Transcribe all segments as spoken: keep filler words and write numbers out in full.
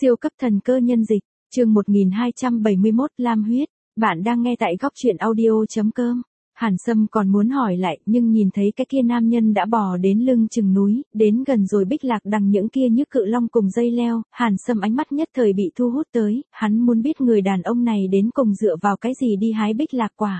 Siêu cấp thần cơ nhân dịch, chương một nghìn hai trăm bảy mươi mốt Lam huyết, bạn đang nghe tại góc truyện audio.com. Hàn Sâm còn muốn hỏi lại nhưng nhìn thấy cái kia nam nhân đã bò đến lưng chừng núi, đến gần rồi Bích Lạc Đằng những kia như cự long cùng dây leo, Hàn Sâm ánh mắt nhất thời bị thu hút tới, hắn muốn biết người đàn ông này đến cùng dựa vào cái gì đi hái Bích Lạc quả.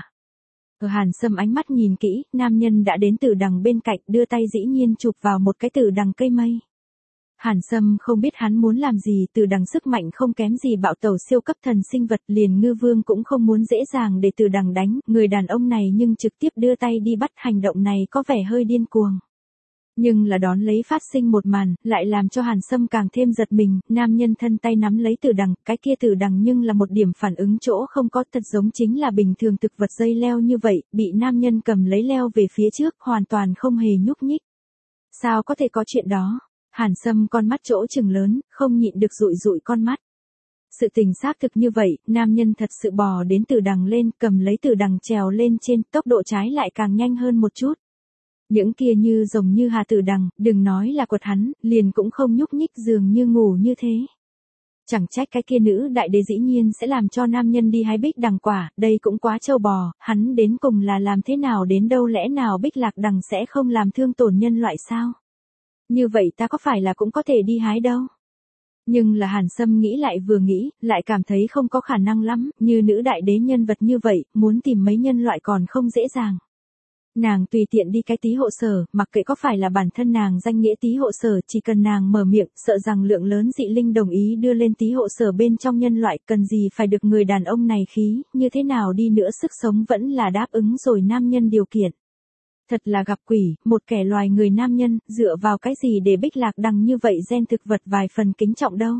Ở Hàn Sâm ánh mắt nhìn kỹ, nam nhân đã đến từ đằng bên cạnh đưa tay dĩ nhiên chụp vào một cái từ đằng cây mây. Hàn Sâm không biết hắn muốn làm gì, từ đằng sức mạnh không kém gì bạo tẩu siêu cấp thần sinh vật, liền ngư vương cũng không muốn dễ dàng để từ đằng đánh, người đàn ông này nhưng trực tiếp đưa tay đi bắt, hành động này có vẻ hơi điên cuồng. Nhưng là đón lấy phát sinh một màn, lại làm cho Hàn Sâm càng thêm giật mình, nam nhân thân tay nắm lấy từ đằng, cái kia từ đằng nhưng là một điểm phản ứng chỗ không có, thật giống chính là bình thường thực vật dây leo như vậy, bị nam nhân cầm lấy leo về phía trước, hoàn toàn không hề nhúc nhích. Sao có thể có chuyện đó? Hàn Sâm con mắt chỗ trừng lớn, không nhịn được dụi dụi con mắt. Sự tình xác thực như vậy, nam nhân thật sự bò đến từ đằng lên, cầm lấy từ đằng trèo lên trên, tốc độ trái lại càng nhanh hơn một chút. Những kia như rồng như hà từ đằng, đừng nói là quật hắn, liền cũng không nhúc nhích dường như ngủ như thế. Chẳng trách cái kia nữ đại đế dĩ nhiên sẽ làm cho nam nhân đi hái Bích Đằng quả, đây cũng quá trâu bò, hắn đến cùng là làm thế nào đến đâu, lẽ nào Bích Lạc Đằng sẽ không làm thương tổn nhân loại sao? Như vậy ta có phải là cũng có thể đi hái đâu? Nhưng là Hàn Sâm nghĩ lại vừa nghĩ, lại cảm thấy không có khả năng lắm, như nữ đại đế nhân vật như vậy, muốn tìm mấy nhân loại còn không dễ dàng. Nàng tùy tiện đi cái tí hộ sở, mặc kệ có phải là bản thân nàng danh nghĩa tí hộ sở, chỉ cần nàng mở miệng, sợ rằng lượng lớn dị linh đồng ý đưa lên tí hộ sở bên trong nhân loại, cần gì phải được người đàn ông này khí, như thế nào đi nữa sức sống vẫn là đáp ứng rồi nam nhân điều kiện. Thật là gặp quỷ, một kẻ loài người nam nhân, dựa vào cái gì để Bích Lạc Đằng như vậy gen thực vật vài phần kính trọng đâu.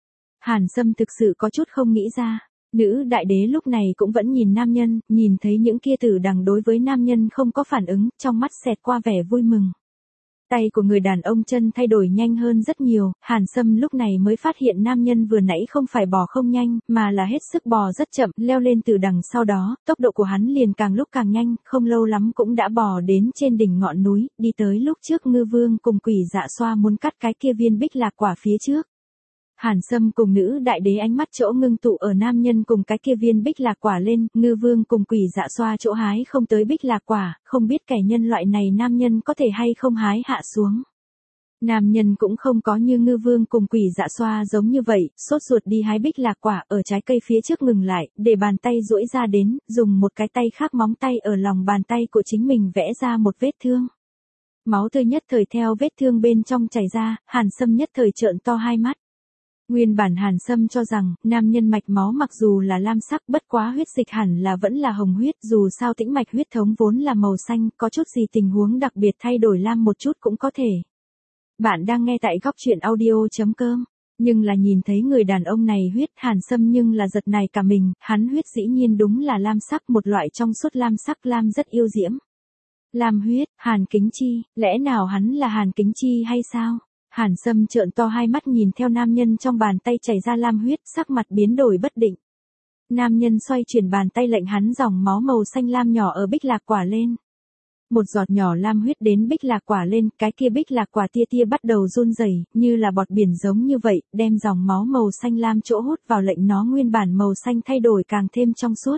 Hàn Sâm thực sự có chút không nghĩ ra, nữ đại đế lúc này cũng vẫn nhìn nam nhân, nhìn thấy những kia tử đằng đối với nam nhân không có phản ứng, trong mắt xẹt qua vẻ vui mừng. Tay của người đàn ông chân thay đổi nhanh hơn rất nhiều, Hàn Sâm lúc này mới phát hiện nam nhân vừa nãy không phải bò không nhanh, mà là hết sức bò rất chậm, leo lên từ đằng sau đó, tốc độ của hắn liền càng lúc càng nhanh, không lâu lắm cũng đã bò đến trên đỉnh ngọn núi, đi tới lúc trước ngư vương cùng quỷ dạ xoa muốn cắt cái kia viên Bích Lạc quả phía trước. Hàn Sâm cùng nữ đại đế ánh mắt chỗ ngưng tụ ở nam nhân cùng cái kia viên Bích Lạc quả lên, ngư vương cùng quỷ dạ xoa chỗ hái không tới Bích Lạc quả, không biết kẻ nhân loại này nam nhân có thể hay không hái hạ xuống. Nam nhân cũng không có như ngư vương cùng quỷ dạ xoa giống như vậy, sốt ruột đi hái Bích Lạc quả ở trái cây phía trước ngừng lại, để bàn tay duỗi ra đến, dùng một cái tay khác móng tay ở lòng bàn tay của chính mình vẽ ra một vết thương. Máu tươi nhất thời theo vết thương bên trong chảy ra, Hàn Sâm nhất thời trợn to hai mắt. Nguyên bản Hàn Sâm cho rằng, nam nhân mạch máu mặc dù là lam sắc bất quá huyết dịch hẳn là vẫn là hồng huyết, dù sao tĩnh mạch huyết thống vốn là màu xanh, có chút gì tình huống đặc biệt thay đổi lam một chút cũng có thể. Bạn đang nghe tại góc truyện audio.com, nhưng là nhìn thấy người đàn ông này huyết, Hàn Sâm nhưng là giật này cả mình, hắn huyết dĩ nhiên đúng là lam sắc, một loại trong suốt lam sắc, lam rất yêu diễm. Lam huyết, Hàn Kính Chi, lẽ nào hắn là Hàn Kính Chi hay sao? Hàn Sâm trợn to hai mắt nhìn theo nam nhân trong bàn tay chảy ra lam huyết, sắc mặt biến đổi bất định. Nam nhân xoay chuyển bàn tay lệnh hắn dòng máu màu xanh lam nhỏ ở Bích Lạc quả lên. Một giọt nhỏ lam huyết đến Bích Lạc quả lên, cái kia Bích Lạc quả tia tia bắt đầu run rẩy, như là bọt biển giống như vậy, đem dòng máu màu xanh lam chỗ hút vào lệnh nó nguyên bản màu xanh thay đổi càng thêm trong suốt.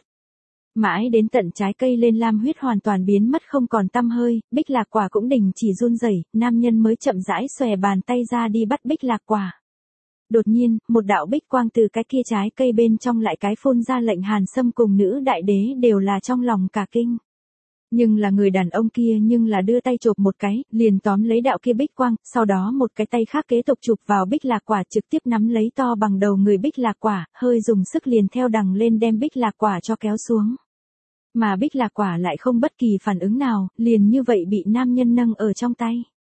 Mãi đến tận trái cây lên lam huyết hoàn toàn biến mất không còn tăm hơi, Bích Lạc quả cũng đình chỉ run rẩy, nam nhân mới chậm rãi xòe bàn tay ra đi bắt Bích Lạc quả. Đột nhiên, một đạo bích quang từ cái kia trái cây bên trong lại cái phun ra, lệnh Hàn Sâm cùng nữ đại đế đều là trong lòng cả kinh. Nhưng là người đàn ông kia nhưng là đưa tay chộp một cái, liền tóm lấy đạo kia bích quang, sau đó một cái tay khác kế tục chụp vào Bích Lạc quả, trực tiếp nắm lấy to bằng đầu người Bích Lạc quả, hơi dùng sức liền theo đằng lên đem Bích Lạc quả cho kéo xuống. Mà Bích Lạc quả lại không bất kỳ phản ứng nào, liền như vậy bị nam nhân nâng ở trong tay.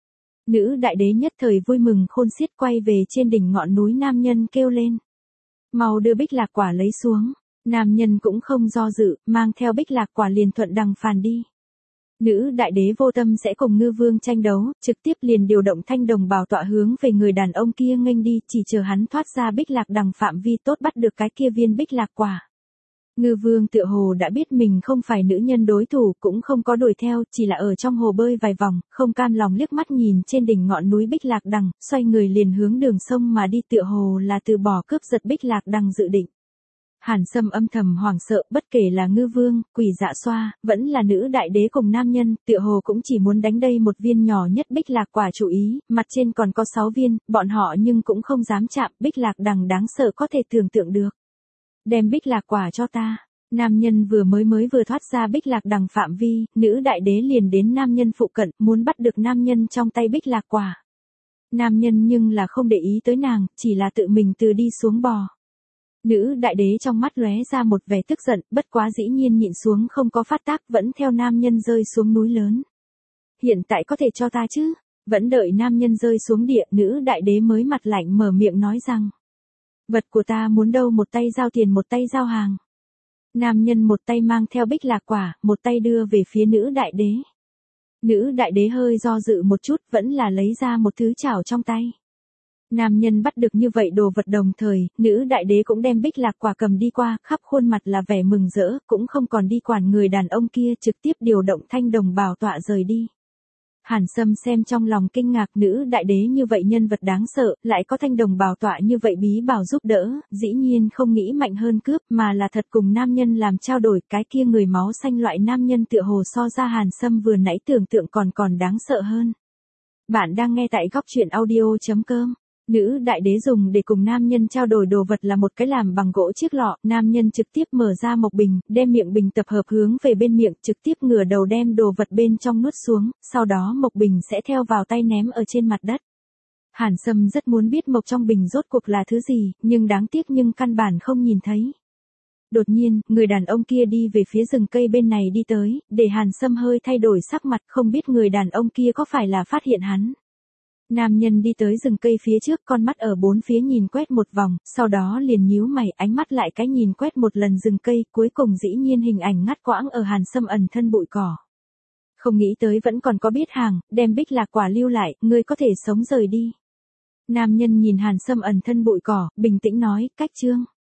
Nữ đại đế nhất thời vui mừng khôn xiết, quay về trên đỉnh ngọn núi nam nhân kêu lên. Mau đưa Bích Lạc quả lấy xuống. Nam nhân cũng không do dự, mang theo Bích Lạc quả liền thuận đằng phàn đi. Nữ đại đế vô tâm sẽ cùng ngư vương tranh đấu, trực tiếp liền điều động thanh đồng bảo tọa hướng về người đàn ông kia nghênh đi, chỉ chờ hắn thoát ra Bích Lạc Đằng phạm vi tốt bắt được cái kia viên Bích Lạc quả. Ngư vương tựa hồ đã biết mình không phải nữ nhân đối thủ, cũng không có đuổi theo, chỉ là ở trong hồ bơi vài vòng, không cam lòng liếc mắt nhìn trên đỉnh ngọn núi Bích Lạc Đằng, xoay người liền hướng đường sông mà đi, tựa hồ là từ bỏ cướp giật Bích Lạc Đằng dự định. Hàn Sâm âm thầm hoảng sợ, bất kể là ngư vương, quỷ dạ xoa, vẫn là nữ đại đế cùng nam nhân, tựa hồ cũng chỉ muốn đánh đây một viên nhỏ nhất Bích Lạc quả chủ ý, mặt trên còn có sáu viên, bọn họ nhưng cũng không dám chạm, Bích Lạc Đằng đáng sợ có thể tưởng tượng được. Đem Bích Lạc quả cho ta. Nam nhân vừa mới mới vừa thoát ra Bích Lạc Đằng phạm vi, nữ đại đế liền đến nam nhân phụ cận, muốn bắt được nam nhân trong tay Bích Lạc quả. Nam nhân nhưng là không để ý tới nàng, chỉ là tự mình từ đi xuống bò. Nữ đại đế trong mắt lóe ra một vẻ tức giận, bất quá dĩ nhiên nhịn xuống không có phát tác, vẫn theo nam nhân rơi xuống núi lớn. Hiện tại có thể cho ta chứ? Vẫn đợi nam nhân rơi xuống địa, nữ đại đế mới mặt lạnh mở miệng nói rằng. Vật của ta muốn đâu, một tay giao tiền một tay giao hàng. Nam nhân một tay mang theo Bích Lạc quả, một tay đưa về phía nữ đại đế. Nữ đại đế hơi do dự một chút, vẫn là lấy ra một thứ chảo trong tay. Nam nhân bắt được như vậy đồ vật, đồng thời, nữ đại đế cũng đem Bích Lạc quả cầm đi qua, khắp khuôn mặt là vẻ mừng rỡ, cũng không còn đi quản người đàn ông kia, trực tiếp điều động thanh đồng bảo tọa rời đi. Hàn Sâm xem trong lòng kinh ngạc, nữ đại đế như vậy nhân vật đáng sợ, lại có thanh đồng bảo tọa như vậy bí bảo giúp đỡ, dĩ nhiên không nghĩ mạnh hơn cướp, mà là thật cùng nam nhân làm trao đổi, cái kia người máu xanh loại nam nhân tựa hồ so ra Hàn Sâm vừa nãy tưởng tượng còn còn đáng sợ hơn. Bạn đang nghe tại góc truyện audio chấm com. Nữ đại đế dùng để cùng nam nhân trao đổi đồ vật là một cái làm bằng gỗ chiếc lọ, nam nhân trực tiếp mở ra mộc bình, đem miệng bình tập hợp hướng về bên miệng, trực tiếp ngửa đầu đem đồ vật bên trong nuốt xuống, sau đó mộc bình sẽ theo vào tay ném ở trên mặt đất. Hàn Sâm rất muốn biết mộc trong bình rốt cuộc là thứ gì, nhưng đáng tiếc nhưng căn bản không nhìn thấy. Đột nhiên, người đàn ông kia đi về phía rừng cây bên này đi tới, để Hàn Sâm hơi thay đổi sắc mặt, không biết người đàn ông kia có phải là phát hiện hắn. Nam nhân đi tới rừng cây phía trước, con mắt ở bốn phía nhìn quét một vòng, sau đó liền nhíu mày, ánh mắt lại cái nhìn quét một lần rừng cây, cuối cùng dĩ nhiên hình ảnh ngắt quãng ở Hàn Sâm ẩn thân bụi cỏ. Không nghĩ tới vẫn còn có biết hàng, đem Bích Lạc quả lưu lại, ngươi có thể sống rời đi. Nam nhân nhìn Hàn Sâm ẩn thân bụi cỏ, bình tĩnh nói, cách chương.